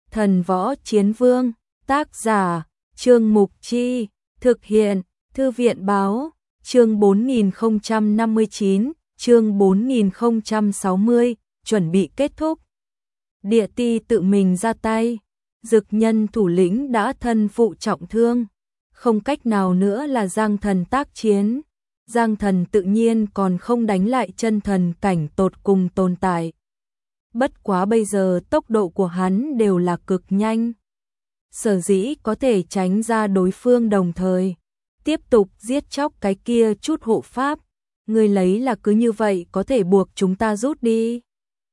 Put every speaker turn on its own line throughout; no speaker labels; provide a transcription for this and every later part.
Thần võ chiến vương, tác giả, Trương Mục Chi, thực hiện, Thư viện báo, chương 4059, chương 4060, chuẩn bị kết thúc. Địa ti tự mình ra tay, Dực Nhân thủ lĩnh đã thân phụ trọng thương, không cách nào nữa là Giang Thần tác chiến. Giang Thần tự nhiên còn không đánh lại chân thần cảnh tột cùng tồn tại. Bất quá bây giờ tốc độ của hắn đều là cực nhanh. Sở dĩ có thể tránh ra đối phương đồng thời tiếp tục giết chóc cái kia chút hộ pháp. Người lấy là cứ như vậy có thể buộc chúng ta rút đi.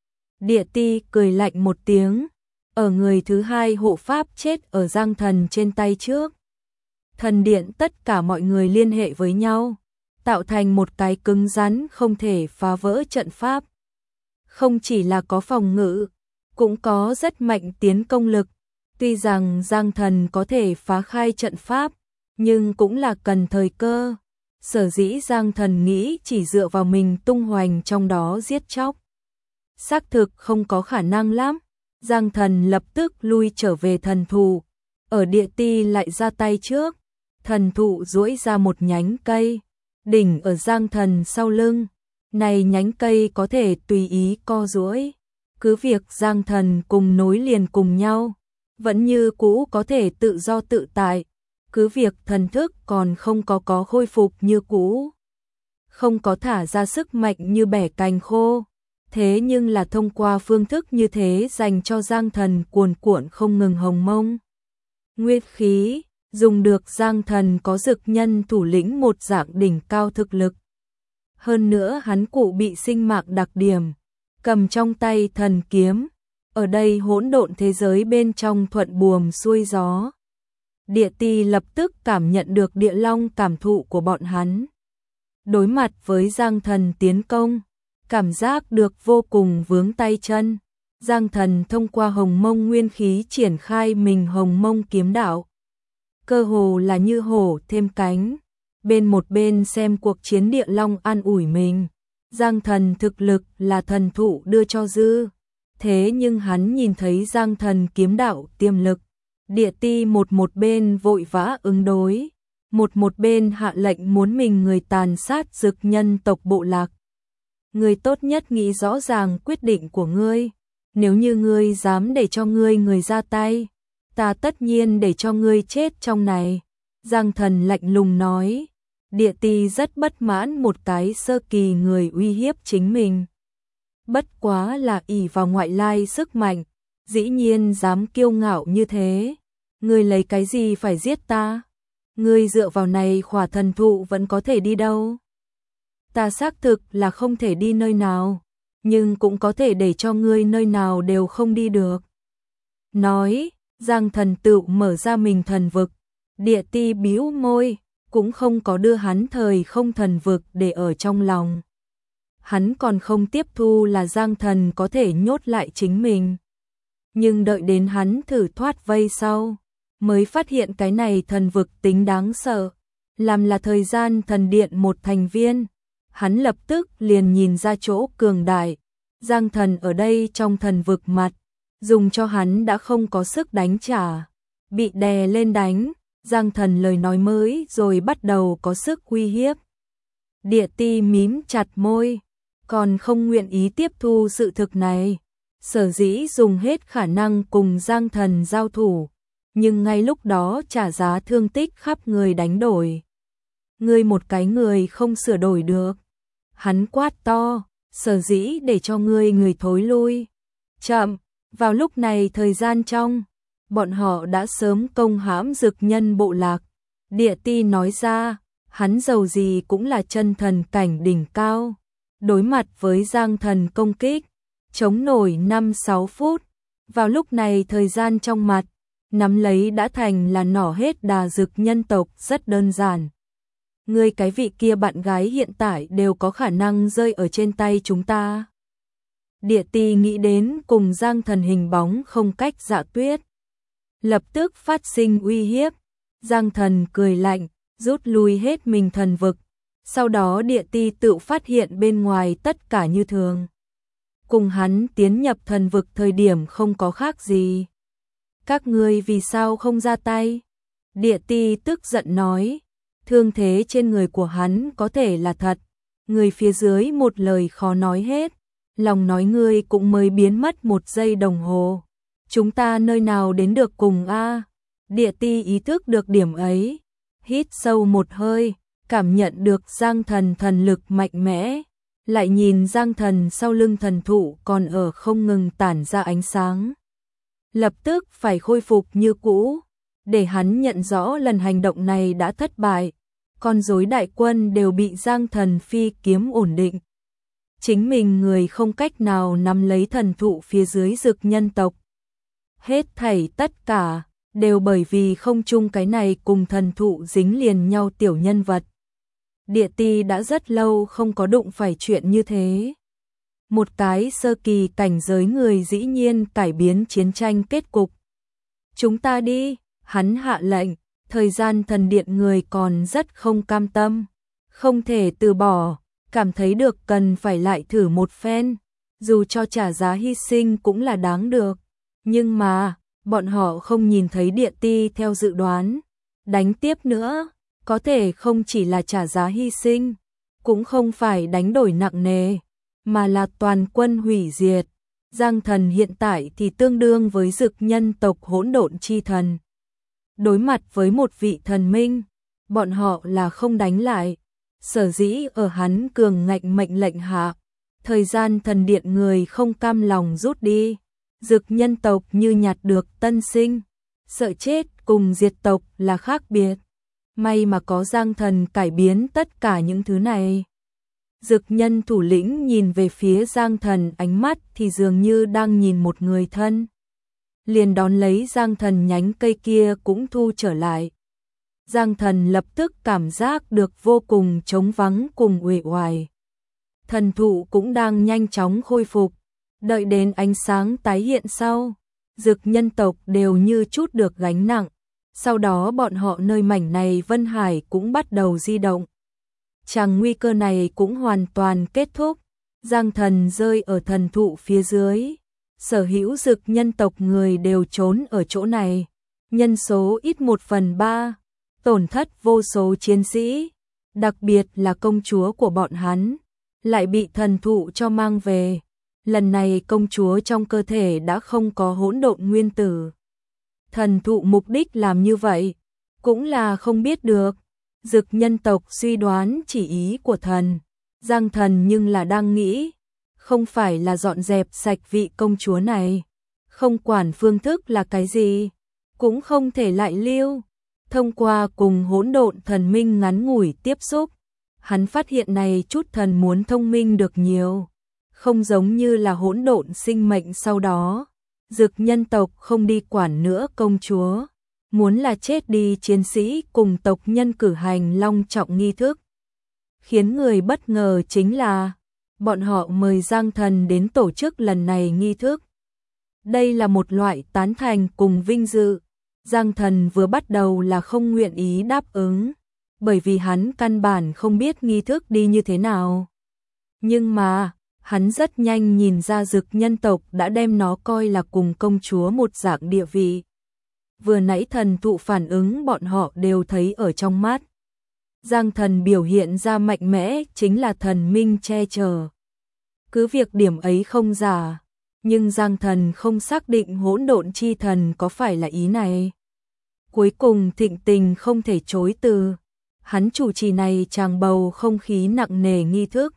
Địa ti cười lạnh một tiếng. Ở người thứ hai hộ pháp chết ở Giang Thần trên tay trước. Thần điện tất cả mọi người liên hệ với nhau, tạo thành một cái cứng rắn không thể phá vỡ trận pháp. Không chỉ là có phòng ngự, cũng có rất mạnh tiến công lực. Tuy rằng Giang Thần có thể phá khai trận pháp, nhưng cũng là cần thời cơ. Sở dĩ Giang Thần nghĩ chỉ dựa vào mình tung hoành trong đó giết chóc, xác thực không có khả năng lắm. Giang Thần lập tức lui trở về thần thụ. Ở địa ti lại ra tay trước. Thần thụ duỗi ra một nhánh cây, đỉnh ở Giang Thần sau lưng. Này nhánh cây có thể tùy ý co duỗi, cứ việc Giang Thần cùng nối liền cùng nhau, vẫn như cũ có thể tự do tự tại. Cứ việc thần thức còn không có khôi phục như cũ, không có thả ra sức mạnh như bẻ cành khô. Thế nhưng là thông qua phương thức như thế dành cho Giang Thần cuồn cuộn không ngừng hồng mông nguyên khí, dùng được Giang Thần có Dực Nhân thủ lĩnh một dạng đỉnh cao thực lực. Hơn nữa hắn cụ bị sinh mạng đặc điểm, cầm trong tay thần kiếm, ở đây hỗn độn thế giới bên trong thuận buồm xuôi gió. Địa ti lập tức cảm nhận được địa long cảm thụ của bọn hắn. Đối mặt với Giang Thần tiến công, cảm giác được vô cùng vướng tay chân. Giang Thần thông qua hồng mông nguyên khí triển khai mình hồng mông kiếm đạo. Cơ hồ là như hổ thêm cánh. Bên một bên xem cuộc chiến địa long an ủi mình. Giang Thần thực lực là thần thụ đưa cho dư. Thế nhưng hắn nhìn thấy Giang Thần kiếm đạo tiềm lực. Địa ti một bên vội vã ứng đối. Một bên hạ lệnh muốn mình người tàn sát Dực Nhân tộc bộ lạc. Ngươi tốt nhất nghĩ rõ ràng quyết định của ngươi. Nếu như ngươi dám để cho người ra tay, ta tất nhiên để cho ngươi chết trong này. Giang Thần lạnh lùng nói. Địa ti rất bất mãn một cái sơ kỳ người uy hiếp chính mình. Bất quá là ỷ vào ngoại lai sức mạnh, dĩ nhiên dám kiêu ngạo như thế. Ngươi lấy cái gì phải giết ta? Ngươi dựa vào này khỏa thần thụ vẫn có thể đi đâu? Ta xác thực là không thể đi nơi nào, nhưng cũng có thể để cho ngươi nơi nào đều không đi được. Nói, Giang Thần tự mở ra mình thần vực. Địa ti bĩu môi, cũng không có đưa hắn thời không thần vực để ở trong lòng. Hắn còn không tiếp thu là Giang Thần có thể nhốt lại chính mình. Nhưng đợi đến hắn thử thoát vây sau, mới phát hiện cái này thần vực tính đáng sợ. Làm là thời gian thần điện một thành viên, hắn lập tức liền nhìn ra chỗ cường đại. Giang Thần ở đây trong thần vực mặt, dùng cho hắn đã không có sức đánh trả. Bị đè lên đánh, Giang Thần lời nói mới rồi bắt đầu có sức uy hiếp. Địa ti mím chặt môi, còn không nguyện ý tiếp thu sự thực này. Sở dĩ dùng hết khả năng cùng Giang Thần giao thủ, nhưng ngay lúc đó trả giá thương tích khắp người đánh đổi. Ngươi một cái người không sửa đổi được. Hắn quát to, sở dĩ để cho người thối lui. Chậm, vào lúc này thời gian trong, bọn họ đã sớm công hãm Dực Nhân bộ lạc. Địa ti nói ra, hắn giàu gì cũng là chân thần cảnh đỉnh cao. Đối mặt với Giang Thần công kích, chống nổi 5-6 phút. Vào lúc này thời gian trong mặt, nắm lấy đã thành là nỏ hết đà Dực Nhân tộc rất đơn giản. Ngươi cái vị kia bạn gái hiện tại đều có khả năng rơi ở trên tay chúng ta. Địa ti nghĩ đến cùng Giang Thần hình bóng không cách dạ tuyết, lập tức phát sinh uy hiếp. Giang Thần cười lạnh, rút lui hết mình thần vực. Sau đó địa ti tự phát hiện bên ngoài tất cả như thường. Cùng hắn tiến nhập thần vực thời điểm không có khác gì. Các ngươi vì sao không ra tay? Địa ti tức giận nói, thương thế trên người của hắn có thể là thật. Người phía dưới một lời khó nói hết, lòng nói ngươi cũng mới biến mất 1 giây đồng hồ. Chúng ta nơi nào đến được cùng a? Địa ti ý thức được điểm ấy, hít sâu một hơi, cảm nhận được Giang Thần thần lực mạnh mẽ, lại nhìn Giang Thần sau lưng thần thụ còn ở không ngừng tản ra ánh sáng. Lập tức phải khôi phục như cũ, để hắn nhận rõ lần hành động này đã thất bại, con rối đại quân đều bị Giang Thần phi kiếm ổn định. Chính mình người không cách nào nắm lấy thần thụ phía dưới Dực nhân tộc. Hết thảy tất cả đều bởi vì không chung cái này cùng thần thụ dính liền nhau tiểu nhân vật. Địa ti đã rất lâu không có đụng phải chuyện như thế. Một cái sơ kỳ cảnh giới người dĩ nhiên cải biến chiến tranh kết cục. Chúng ta đi, hắn hạ lệnh, thời gian thần điện người còn rất không cam tâm. Không thể từ bỏ, cảm thấy được cần phải lại thử một phen. Dù cho trả giá hy sinh cũng là đáng được. Nhưng mà, bọn họ không nhìn thấy địa ti theo dự đoán. Đánh tiếp nữa, có thể không chỉ là trả giá hy sinh, cũng không phải đánh đổi nặng nề, mà là toàn quân hủy diệt. Giang Thần hiện tại thì tương đương với Dực nhân tộc hỗn độn chi thần. Đối mặt với một vị thần minh, bọn họ là không đánh lại. Sở dĩ ở hắn cường ngạnh mệnh lệnh hạ, thời gian thần điện người không cam lòng rút đi. Dực nhân tộc như nhặt được tân sinh, sợ chết cùng diệt tộc là khác biệt. May mà có Giang Thần cải biến tất cả những thứ này. Dực nhân thủ lĩnh nhìn về phía Giang Thần, ánh mắt thì dường như đang nhìn một người thân. Liền đón lấy Giang Thần nhánh cây kia cũng thu trở lại. Giang Thần lập tức cảm giác được vô cùng trống vắng cùng uể oải. Thần thụ cũng đang nhanh chóng khôi phục. Đợi đến ánh sáng tái hiện sau, Dực nhân tộc đều như chút được gánh nặng. Sau đó bọn họ nơi mảnh này Vân Hải cũng bắt đầu di động. Chàng nguy cơ này cũng hoàn toàn kết thúc. Giang Thần rơi ở thần thụ phía dưới. Sở hữu Dực nhân tộc người đều trốn ở chỗ này. Nhân số ít 1/3, tổn thất vô số chiến sĩ. Đặc biệt là công chúa của bọn hắn, lại bị thần thụ cho mang về. Lần này công chúa trong cơ thể đã không có hỗn độn nguyên tử. Thần thụ mục đích làm như vậy, cũng là không biết được. Dực nhân tộc suy đoán chỉ ý của thần. Giang Thần nhưng là đang nghĩ, không phải là dọn dẹp sạch vị công chúa này. Không quản phương thức là cái gì, cũng không thể lại lưu. Thông qua cùng hỗn độn thần minh ngắn ngủi tiếp xúc, hắn phát hiện này chút thần muốn thông minh được nhiều. Không giống như là hỗn độn sinh mệnh sau đó. Dực nhân tộc không đi quản nữa công chúa. Muốn là chết đi chiến sĩ cùng tộc nhân cử hành long trọng nghi thức. Khiến người bất ngờ chính là, bọn họ mời Giang Thần đến tổ chức lần này nghi thức. Đây là một loại tán thành cùng vinh dự. Giang Thần vừa bắt đầu là không nguyện ý đáp ứng, bởi vì hắn căn bản không biết nghi thức đi như thế nào. Nhưng mà, hắn rất nhanh nhìn ra Dực nhân tộc đã đem nó coi là cùng công chúa một dạng địa vị. Vừa nãy thần thụ phản ứng bọn họ đều thấy ở trong mắt. Giang Thần biểu hiện ra mạnh mẽ chính là thần minh che chở. Cứ việc điểm ấy không giả, nhưng Giang Thần không xác định hỗn độn chi thần có phải là ý này. Cuối cùng Thịnh Tình không thể chối từ. Hắn chủ trì này tràng bầu không khí nặng nề nghi thức.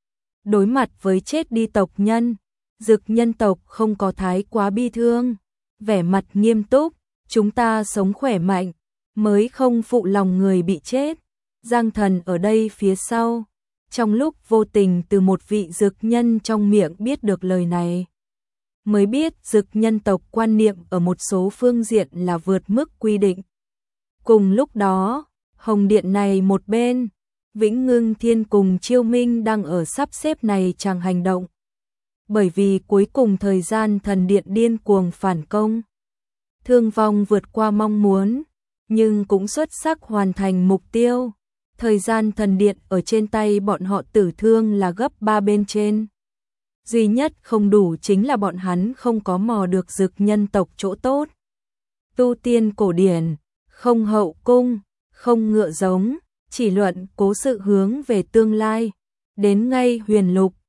Đối mặt với chết đi tộc nhân, Dực nhân tộc không có thái quá bi thương. Vẻ mặt nghiêm túc, chúng ta sống khỏe mạnh, mới không phụ lòng người bị chết. Giang Thần ở đây phía sau, trong lúc vô tình từ một vị dực nhân trong miệng biết được lời này. Mới biết dực nhân tộc quan niệm ở một số phương diện là vượt mức quy định. Cùng lúc đó, Hồng Điện này một bên, Vĩnh Ngưng Thiên cùng Chiêu Minh đang ở sắp xếp này chẳng hành động. Bởi vì cuối cùng thời gian thần điện điên cuồng phản công. Thương vong vượt qua mong muốn, nhưng cũng xuất sắc hoàn thành mục tiêu. Thời gian thần điện ở trên tay bọn họ tử thương là gấp 3 bên trên. Duy nhất không đủ chính là bọn hắn không có mò được dực nhân tộc chỗ tốt. tu tiên cổ điển, không hậu cung, không ngựa giống, chỉ luận cố sự hướng về tương lai. Đến ngay huyền lục,